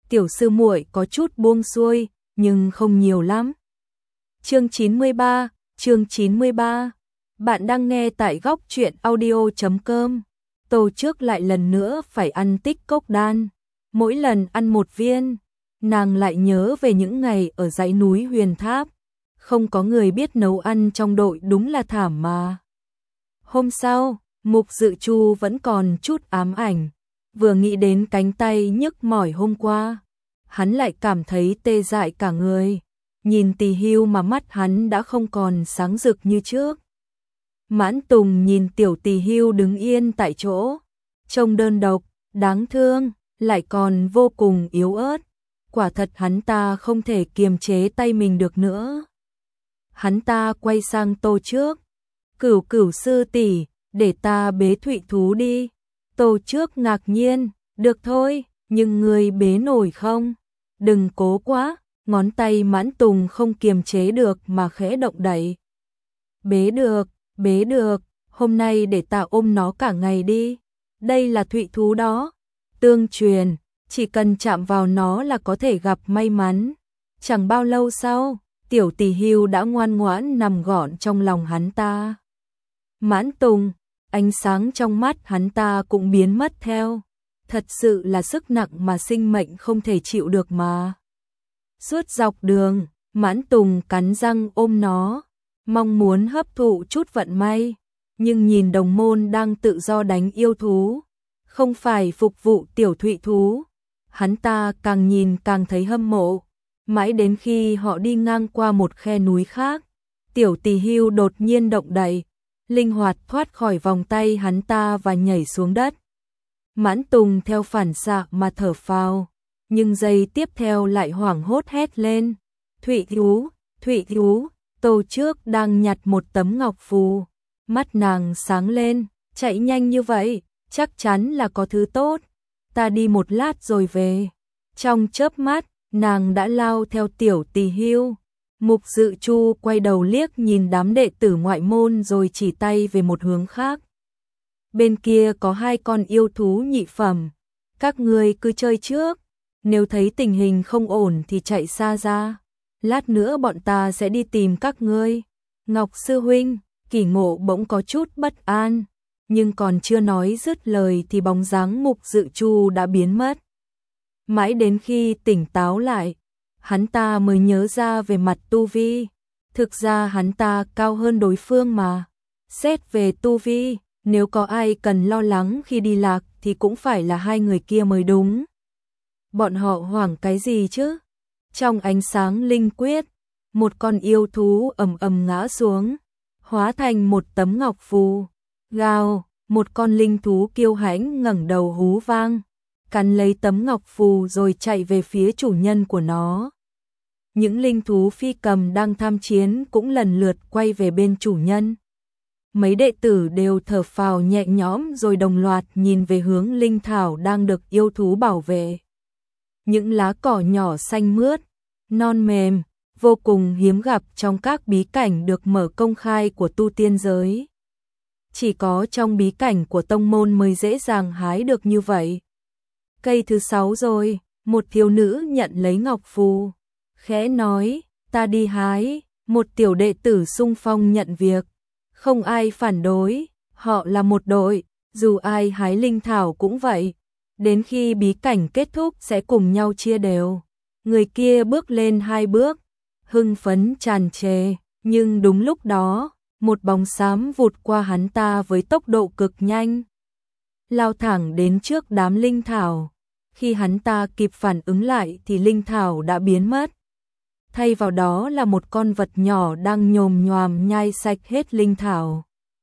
tiểu sư muội có chút buông xuôi, nhưng không nhiều lắm. Chương 93. Bạn đang nghe tại góc truyện audio.com. Tô Trước lại lần nữa phải ăn tích cốc đan. Mỗi lần ăn một viên, nàng lại nhớ về những ngày ở dãy núi Huyền Tháp. Không có người biết nấu ăn trong đội đúng là thảm mà. Hôm sau, Mục Dự Chu vẫn còn chút ám ảnh. Vừa nghĩ đến cánh tay nhức mỏi hôm qua, hắn lại cảm thấy tê dại cả người. Nhìn Tỳ Hưu mà mắt hắn đã không còn sáng rực như trước. Mãn Tùng nhìn tiểu Tỳ Hưu đứng yên tại chỗ, trông đơn độc, đáng thương, lại còn vô cùng yếu ớt. Quả thật hắn ta không thể kiềm chế tay mình được nữa. Hắn ta quay sang Tô Trước. Cửu sư tỷ, để ta bế Thụy Thú đi. Tô Trước ngạc nhiên, được thôi, nhưng ngươi bế nổi không? Đừng cố quá. Ngón tay Mãn Tùng không kiềm chế được mà khẽ động đậy. Bế được, hôm nay để ta ôm nó cả ngày đi. Đây là Thụy Thú đó. Tương truyền, chỉ cần chạm vào nó là có thể gặp may mắn. Chẳng bao lâu sau, tiểu Tỳ Hưu đã ngoan ngoãn nằm gọn trong lòng hắn ta. Mãn Tùng, ánh sáng trong mắt hắn ta cũng biến mất theo. Thật sự là sức nặng mà sinh mệnh không thể chịu được mà. Suốt dọc đường, Mãn Tùng cắn răng ôm nó, mong muốn hấp thụ chút vận may, nhưng nhìn đồng môn đang tự do đánh yêu thú, không phải phục vụ tiểu Thụy Thú, hắn ta càng nhìn càng thấy hâm mộ. Mãi đến khi họ đi ngang qua một khe núi khác, tiểu Tỳ Hưu đột nhiên động đậy, linh hoạt thoát khỏi vòng tay hắn ta và nhảy xuống đất. Mãn Tùng theo phản xạ mà thở phào, nhưng giây tiếp theo lại hoảng hốt hét lên. Thụy Thú, Tô Trước đang nhặt một tấm ngọc phù. Mắt nàng sáng lên, chạy nhanh như vậy, chắc chắn là có thứ tốt. Ta đi một lát rồi về. Trong chớp mắt, nàng đã lao theo tiểu Tỳ Hưu. Mục Dự Chu quay đầu liếc nhìn đám đệ tử ngoại môn rồi chỉ tay về một hướng khác. Bên kia có hai con yêu thú nhị phẩm. Các ngươi cứ chơi trước. Nếu thấy tình hình không ổn thì chạy xa ra. Lát nữa bọn ta sẽ đi tìm các ngươi. Ngọc sư huynh, Kỷ Ngộ bỗng có chút bất an. Nhưng còn chưa nói dứt lời thì bóng dáng Mục Dự Chu đã biến mất. Mãi đến khi tỉnh táo lại, hắn ta mới nhớ ra về mặt tu vi. Thực ra hắn ta cao hơn đối phương mà. Xét về tu vi, nếu có ai cần lo lắng khi đi lạc thì cũng phải là hai người kia mới đúng. Bọn họ hoảng cái gì chứ? Trong ánh sáng linh quyết, một con yêu thú ầm ầm ngã xuống, hóa thành một tấm ngọc phù. Gào, một con linh thú kiêu hãnh ngẩng đầu hú vang, cắn lấy tấm ngọc phù rồi chạy về phía chủ nhân của nó. Những linh thú phi cầm đang tham chiến cũng lần lượt quay về bên chủ nhân. Mấy đệ tử đều thở phào nhẹ nhõm rồi đồng loạt nhìn về hướng linh thảo đang được yêu thú bảo vệ. Những lá cỏ nhỏ xanh mướt, non mềm, vô cùng hiếm gặp trong các bí cảnh được mở công khai của tu tiên giới. Chỉ có trong bí cảnh của tông môn mới dễ dàng hái được như vậy. Cây thứ 6 rồi, một thiếu nữ nhận lấy ngọc phù, khẽ nói, ta đi hái. Một tiểu đệ tử xung phong nhận việc, không ai phản đối, họ là một đội, dù ai hái linh thảo cũng vậy. Đến khi bí cảnh kết thúc sẽ cùng nhau chia đều. Người kia bước lên 2 bước, hưng phấn tràn trề, nhưng đúng lúc đó, một bóng xám vụt qua hắn ta với tốc độ cực nhanh, lao thẳng đến trước đám linh thảo. Khi hắn ta kịp phản ứng lại thì linh thảo đã biến mất. Thay vào đó là một con vật nhỏ đang nhồm nhoàm nhai sạch hết linh thảo.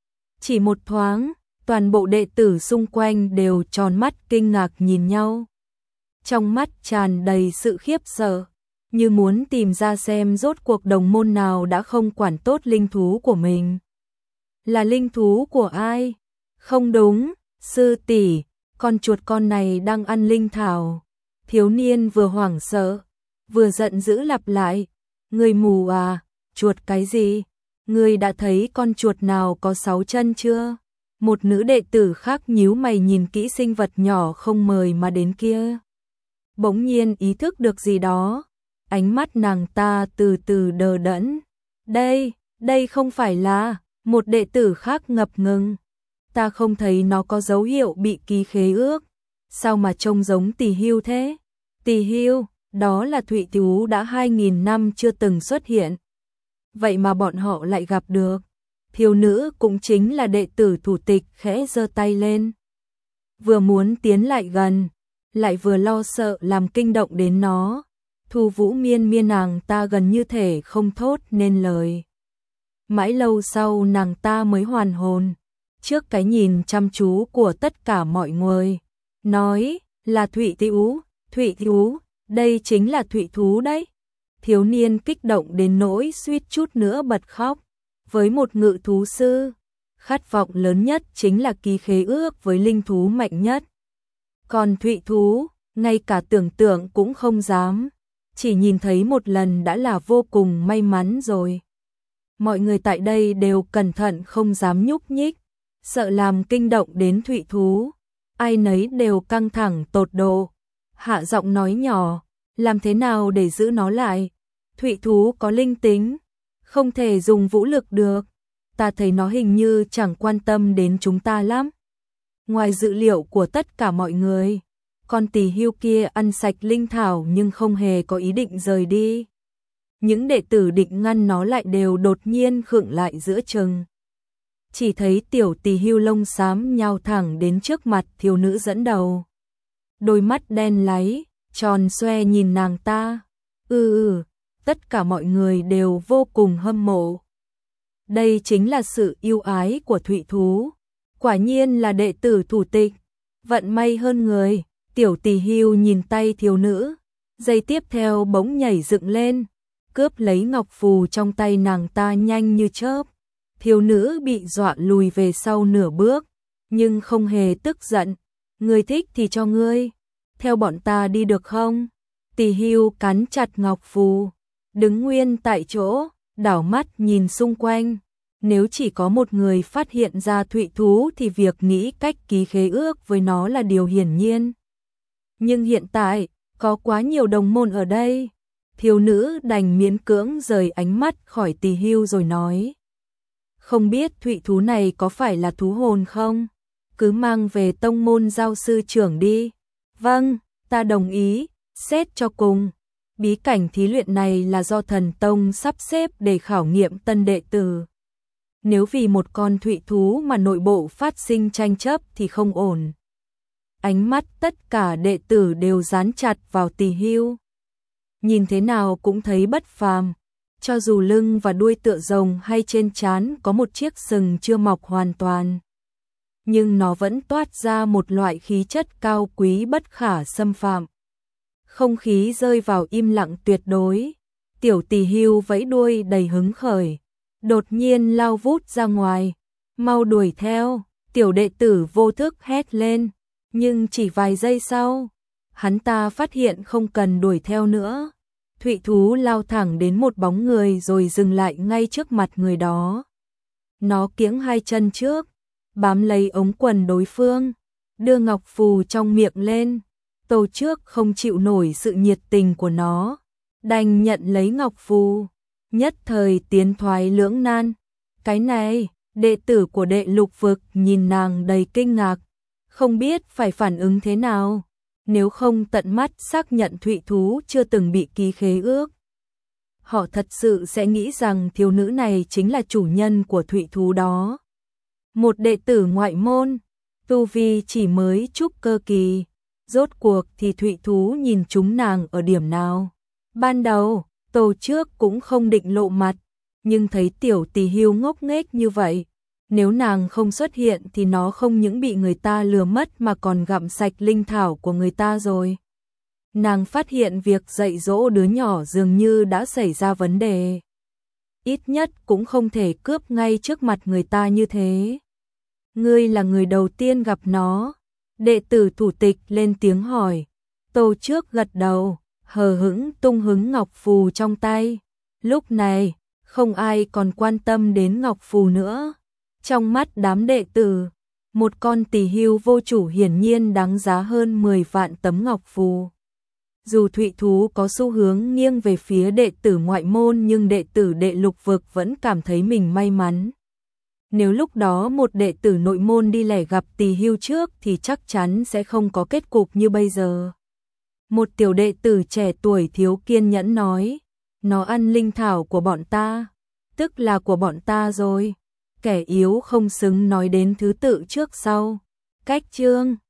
Chỉ một thoáng, toàn bộ đệ tử xung quanh đều tròn mắt kinh ngạc nhìn nhau. Trong mắt tràn đầy sự khiếp sợ, như muốn tìm ra xem rốt cuộc đồng môn nào đã không quản tốt linh thú của mình. Là linh thú của ai? Không đúng, sư tỷ, con chuột con này đang ăn linh thảo. Thiếu niên vừa hoảng sợ, vừa giận dữ lặp lại, người mù à, chuột cái gì? Ngươi đã thấy con chuột nào có 6 chân chưa? Một nữ đệ tử khác nhíu mày nhìn kỹ sinh vật nhỏ không mời mà đến kia. bỗng nhiên ý thức được gì đó. Ánh mắt nàng ta từ từ đờ đẫn. Đây không phải là, một đệ tử khác ngập ngừng. Ta không thấy nó có dấu hiệu bị ký khế ước. Sao mà trông giống Tỳ Hưu thế? Tỳ Hưu, đó là thụy thú đã 2000 năm chưa từng xuất hiện. Vậy mà bọn họ lại gặp được. Thiếu nữ cũng chính là đệ tử thủ tịch khẽ giơ tay lên. Vừa muốn tiến lại gần, lại vừa lo sợ làm kinh động đến nó. Thu Vũ miên miên nàng ta gần như thể không thốt nên lời. Mãi lâu sau nàng ta mới hoàn hồn, trước cái nhìn chăm chú của tất cả mọi người, nói là thụy thú, đây chính là thụy thú đấy. Thiếu niên kích động đến nỗi suýt chút nữa bật khóc. Với một ngự thú sư, khát vọng lớn nhất chính là ký khế ước với linh thú mạnh nhất. Còn thụy thú, ngay cả tưởng tượng cũng không dám, chỉ nhìn thấy một lần đã là vô cùng may mắn rồi. Mọi người tại đây đều cẩn thận không dám nhúc nhích, sợ làm kinh động đến thụy thú. Ai nấy đều căng thẳng tột độ, hạ giọng nói nhỏ, làm thế nào để giữ nó lại? Thụy thú có linh tính, không thể dùng vũ lực được. Ta thấy nó hình như chẳng quan tâm đến chúng ta lắm. Ngoài dự liệu của tất cả mọi người, con Tỳ Hưu kia ăn sạch linh thảo nhưng không hề có ý định rời đi. Những đệ tử định ngăn nó lại đều đột nhiên khựng lại giữa chừng. Chỉ thấy tiểu Tỳ Hưu lông xám nhào thẳng đến trước mặt thiếu nữ dẫn đầu. Đôi mắt đen láy, tròn xoe nhìn nàng ta. Tất cả mọi người đều vô cùng hâm mộ. Đây chính là sự yêu ái của thụy thú. Quả nhiên là đệ tử thủ tịch, vận may hơn người. Tiểu Tỳ Hưu nhìn tay thiếu nữ, giây tiếp theo bỗng nhảy dựng lên, cướp lấy ngọc phù trong tay nàng ta nhanh như chớp. Thiếu nữ bị dọa lùi về sau nửa bước, nhưng không hề tức giận. Ngươi thích thì cho ngươi, theo bọn ta đi được không? Tỳ Hưu cắn chặt ngọc phù, đứng nguyên tại chỗ, đảo mắt nhìn xung quanh. Nếu chỉ có một người phát hiện ra thụy thú thì việc nghĩ cách ký khế ước với nó là điều hiển nhiên. Nhưng hiện tại, có quá nhiều đồng môn ở đây. Thiếu nữ đành miễn cưỡng rời ánh mắt khỏi Tỳ Hưu rồi nói. Không biết thụy thú này có phải là thú hồn không? Cứ mang về tông môn giao sư trưởng đi. Vâng, ta đồng ý, xét cho cùng. Bí cảnh thí luyện này là do thần tông sắp xếp để khảo nghiệm tân đệ tử. Nếu vì một con thụy thú mà nội bộ phát sinh tranh chấp thì không ổn. Ánh mắt tất cả đệ tử đều dán chặt vào Tỳ Hưu. Nhìn thế nào cũng thấy bất phàm. Cho dù lưng và đuôi tựa rồng hay trên trán có một chiếc sừng chưa mọc hoàn toàn, nhưng nó vẫn toát ra một loại khí chất cao quý bất khả xâm phạm. Không khí rơi vào im lặng tuyệt đối. Tiểu Tỳ Hưu vẫy đuôi đầy hứng khởi, đột nhiên lao vút ra ngoài. Mau đuổi theo, tiểu đệ tử vô thức hét lên. Nhưng chỉ vài giây sau, hắn ta phát hiện không cần đuổi theo nữa. Thụy thú lao thẳng đến một bóng người rồi dừng lại ngay trước mặt người đó. Nó kiễng hai chân trước, bám lấy ống quần đối phương, đưa ngọc phù trong miệng lên. Tô Trước không chịu nổi sự nhiệt tình của nó, đành nhận lấy ngọc phù, nhất thời tiến thoái lưỡng nan. Cái này, đệ tử của Đệ Lục Vực nhìn nàng đầy kinh ngạc, không biết phải phản ứng thế nào. Nếu không tận mắt xác nhận thụy thú chưa từng bị ký khế ước, họ thật sự sẽ nghĩ rằng thiếu nữ này chính là chủ nhân của thụy thú đó. Một đệ tử ngoại môn, tu vi chỉ mới trúc cơ kỳ, rốt cuộc thì thụy thú nhìn chúng nàng ở điểm nào? Ban đầu, Tô Trước cũng không định lộ mặt, nhưng thấy tiểu Tỳ Hưu ngốc nghếch như vậy, nếu nàng không xuất hiện thì nó không những bị người ta lừa mất mà còn gặm sạch linh thảo của người ta rồi. Nàng phát hiện việc dạy dỗ đứa nhỏ dường như đã xảy ra vấn đề. Ít nhất cũng không thể cướp ngay trước mặt người ta như thế. Ngươi là người đầu tiên gặp nó. Đệ tử thủ tịch lên tiếng hỏi. Tô Trước gật đầu, hờ hững tung hứng ngọc phù trong tay. Lúc này, không ai còn quan tâm đến ngọc phù nữa. Trong mắt đám đệ tử, một con Tỳ Hưu vô chủ hiển nhiên đáng giá hơn 10 vạn tấm ngọc phù. Dù thụy thú có xu hướng nghiêng về phía đệ tử ngoại môn nhưng đệ tử đệ lục vực vẫn cảm thấy mình may mắn. Nếu lúc đó một đệ tử nội môn đi lẻ gặp Tỳ Hưu trước thì chắc chắn sẽ không có kết cục như bây giờ. Một tiểu đệ tử trẻ tuổi thiếu kiên nhẫn nói, nó ăn linh thảo của bọn ta, tức là của bọn ta rồi. Kẻ yếu không xứng nói đến thứ tự trước sau. Cách chương